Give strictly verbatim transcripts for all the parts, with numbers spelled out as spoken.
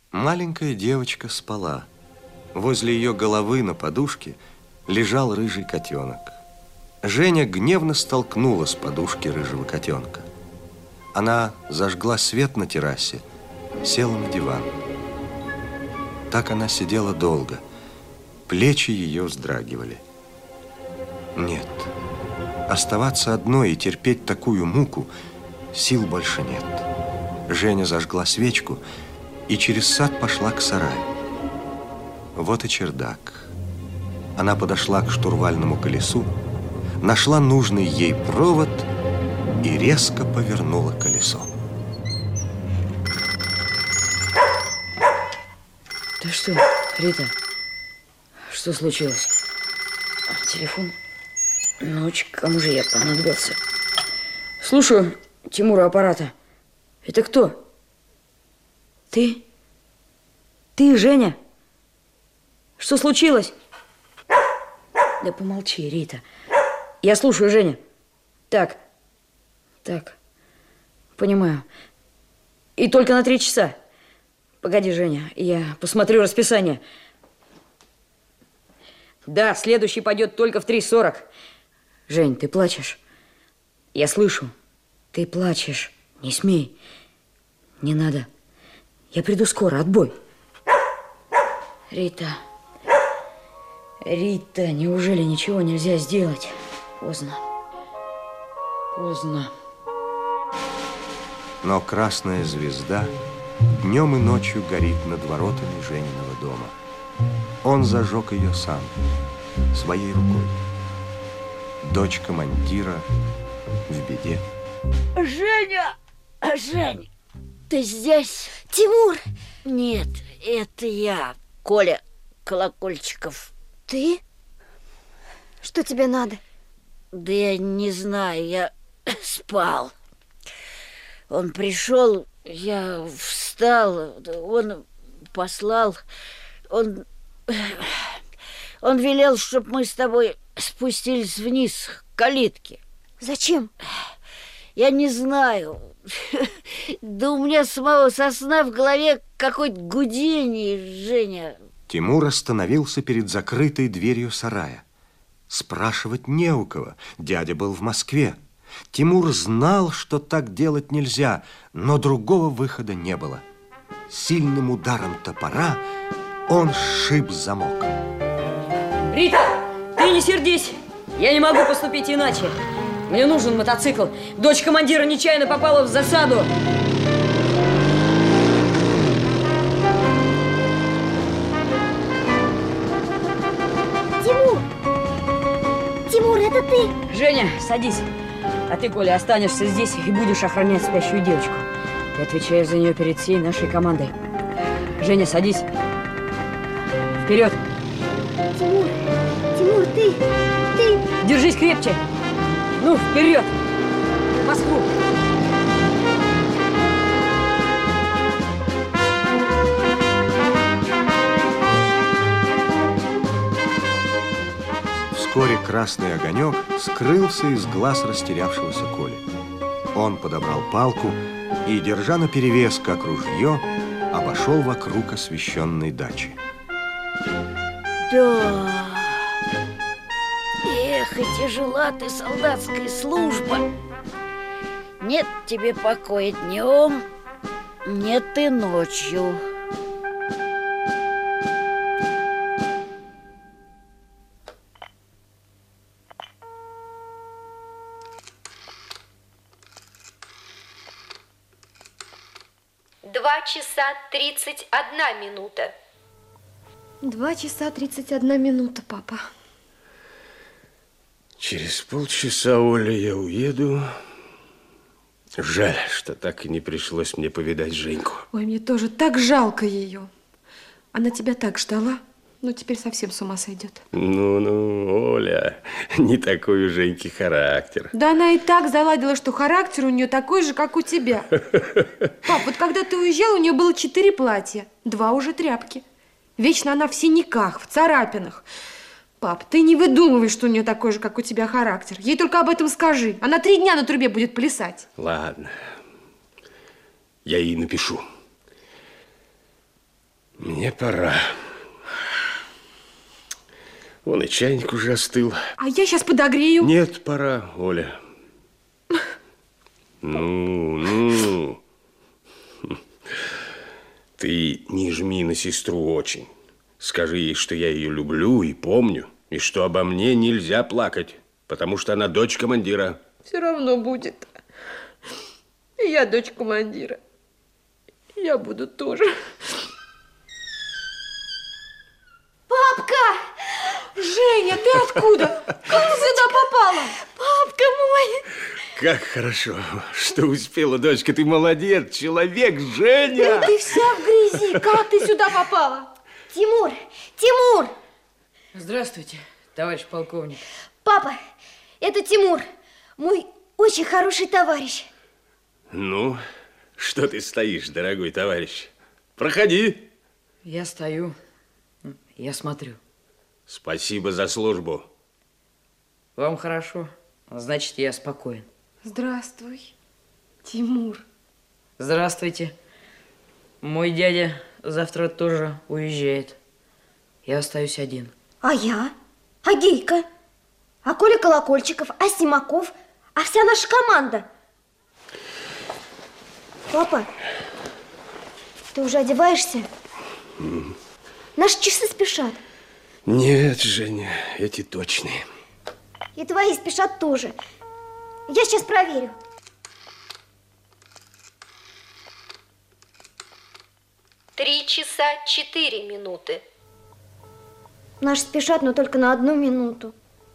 Маленькая девочка спала. Возле ее головы на подушке лежал рыжий котенок. Женя гневно столкнула с подушки рыжего котенка. Она зажгла свет на террасе, села на диван. Так она сидела долго. Плечи ее вздрагивали. Нет, оставаться одной и терпеть такую муку сил больше нет. Женя зажгла свечку и через сад пошла к сараю. Вот и чердак. Она подошла к штурвальному колесу, нашла нужный ей провод и резко повернула колесо. Ты что, Рита? Что случилось? Телефон? Ночь, кому же я понадобился? Слушаю Тимура аппарата. Это кто? Ты? Ты, Женя? Что случилось? Да помолчи, Рита. Я слушаю, Женя. Так, так, понимаю. И только на три часа. Погоди, Женя, я посмотрю расписание. Да, следующий пойдет только в три сорок. Жень, ты плачешь? Я слышу. Ты плачешь. Не смей. Не надо. Я приду скоро. Отбой. Рита. Рита, неужели ничего нельзя сделать? Поздно. Поздно. Но красная звезда днем и ночью горит над воротами Жениного дома. Он зажег ее сам, своей рукой. Дочь командира в беде. Женя! Жень, ты здесь? Тимур! Нет, это я, Коля Колокольчиков. Ты? Что тебе надо? Да я не знаю, я спал. Он пришел, я встал, он послал, он... Он велел, чтобы мы с тобой спустились вниз к калитке. Зачем? Я не знаю. Да у меня самого со сна в голове какое-то гудение, Женя. Тимур остановился перед закрытой дверью сарая. Спрашивать не у кого. Дядя был в Москве. Тимур знал, что так делать нельзя, но другого выхода не было. Сильным ударом топора он сшиб замок. Рита, ты не сердись. Я не могу поступить иначе. Мне нужен мотоцикл. Дочь командира нечаянно попала в засаду. Тимур! Тимур, это ты? Женя, садись. А ты, Коля, останешься здесь и будешь охранять спящую девочку. Ты отвечаешь за нее перед всей нашей командой. Женя, садись. Вперед! Тимур! Тимур, ты! Ты! Держись крепче! Ну, вперед! В Москву! Вскоре красный огонек скрылся из глаз растерявшегося Коли. Он подобрал палку и, держа наперевес, как ружье, обошел вокруг освещенной дачи. Да. Эх, и тяжела ты, солдатская служба. Нет тебе покоя днем, нет и ночью. Два часа тридцать одна минута. Два часа тридцать одна минута, папа. Через полчаса, Оля, я уеду. Жаль, что так и не пришлось мне повидать Женьку. Ой, мне тоже так жалко ее. Она тебя так ждала, но теперь совсем с ума сойдет. Ну-ну, Оля, не такой у Женьки характер. Да она и так заладила, что характер у нее такой же, как у тебя. Пап, вот когда ты уезжал, у нее было четыре платья, два уже тряпки. Вечно она в синяках, в царапинах. Пап, ты не выдумывай, что у нее такой же, как у тебя характер. Ей только об этом скажи. Она три дня на трубе будет плясать. Ладно, я ей напишу. Мне пора. Вон и чайник уже остыл. А я сейчас подогрею. Нет, пора, Оля. Ну, ну. Ты не жми на сестру очень. Скажи ей, что я ее люблю и помню, и что обо мне нельзя плакать, потому что она дочь командира. Все равно будет. И я дочь командира. Я буду тоже. Папка! Женя, ты откуда? Как ты сюда попала? Папка мой! Как хорошо, что успела, дочка. Ты молодец, человек, Женя. Ты вся в грязи. Как ты сюда попала? Тимур! Тимур! Здравствуйте, товарищ полковник. Папа, это Тимур, мой очень хороший товарищ. Ну, что ты стоишь, дорогой товарищ? Проходи. Я стою, я смотрю. Спасибо за службу. Вам хорошо, значит, я спокоен. Здравствуй, Тимур. Здравствуйте. Мой дядя завтра тоже уезжает. Я остаюсь один. А я? А Гейка? А Коля Колокольчиков? А Симаков? А вся наша команда? Папа, ты уже одеваешься? Mm. Наши часы спешат. Нет, Женя, эти точные. И твои спешат тоже. Я сейчас проверю. Три часа четыре минуты. Наши спешат, но только на одну минуту.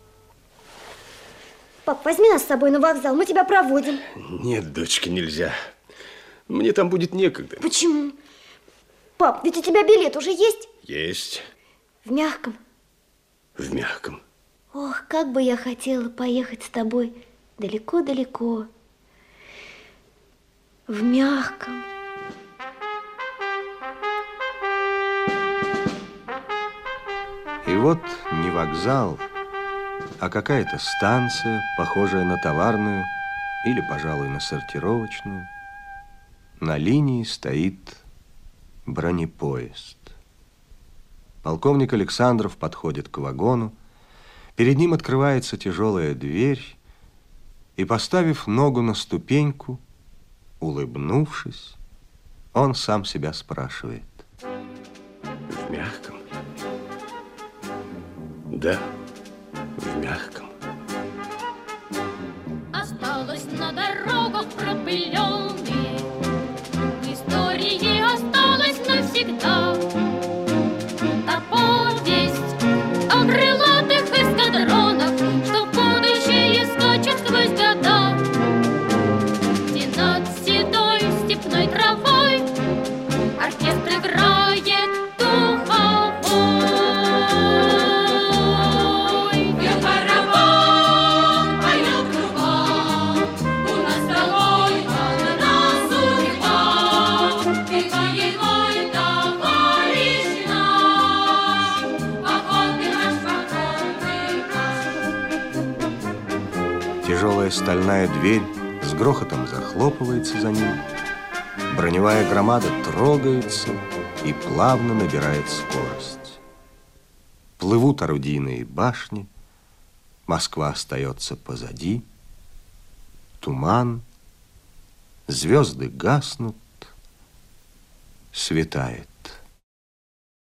Пап, возьми нас с собой на вокзал, мы тебя проводим. Нет, дочка, нельзя. Мне там будет некогда. Почему? Пап, ведь у тебя билет уже есть? Есть. В мягком? В мягком. Ох, как бы я хотела поехать с тобой далеко-далеко. В мягком. И вот не вокзал, а какая-то станция, похожая на товарную или, пожалуй, на сортировочную. На линии стоит бронепоезд. Полковник Александров подходит к вагону. Перед ним открывается тяжелая дверь, и, поставив ногу на ступеньку, улыбнувшись, он сам себя спрашивает. В мягком? Да, в мягком. Осталось на дорогах пропыленные, в истории осталось навсегда та повесть о крылатых эскадронах, что в будущее скачет сквозь года, где над седой степной травой оркестр играет духовой. Паровоз поет кругом, у нас с тобой одна судьба. Ты боевой товарищ наш, походный наш, походный наш. Тяжелая стальная дверь с грохотом захлопывается за ним. Броневая громада трогается и плавно набирает скорость. Плывут орудийные башни, Москва остается позади, туман, звезды гаснут, светает.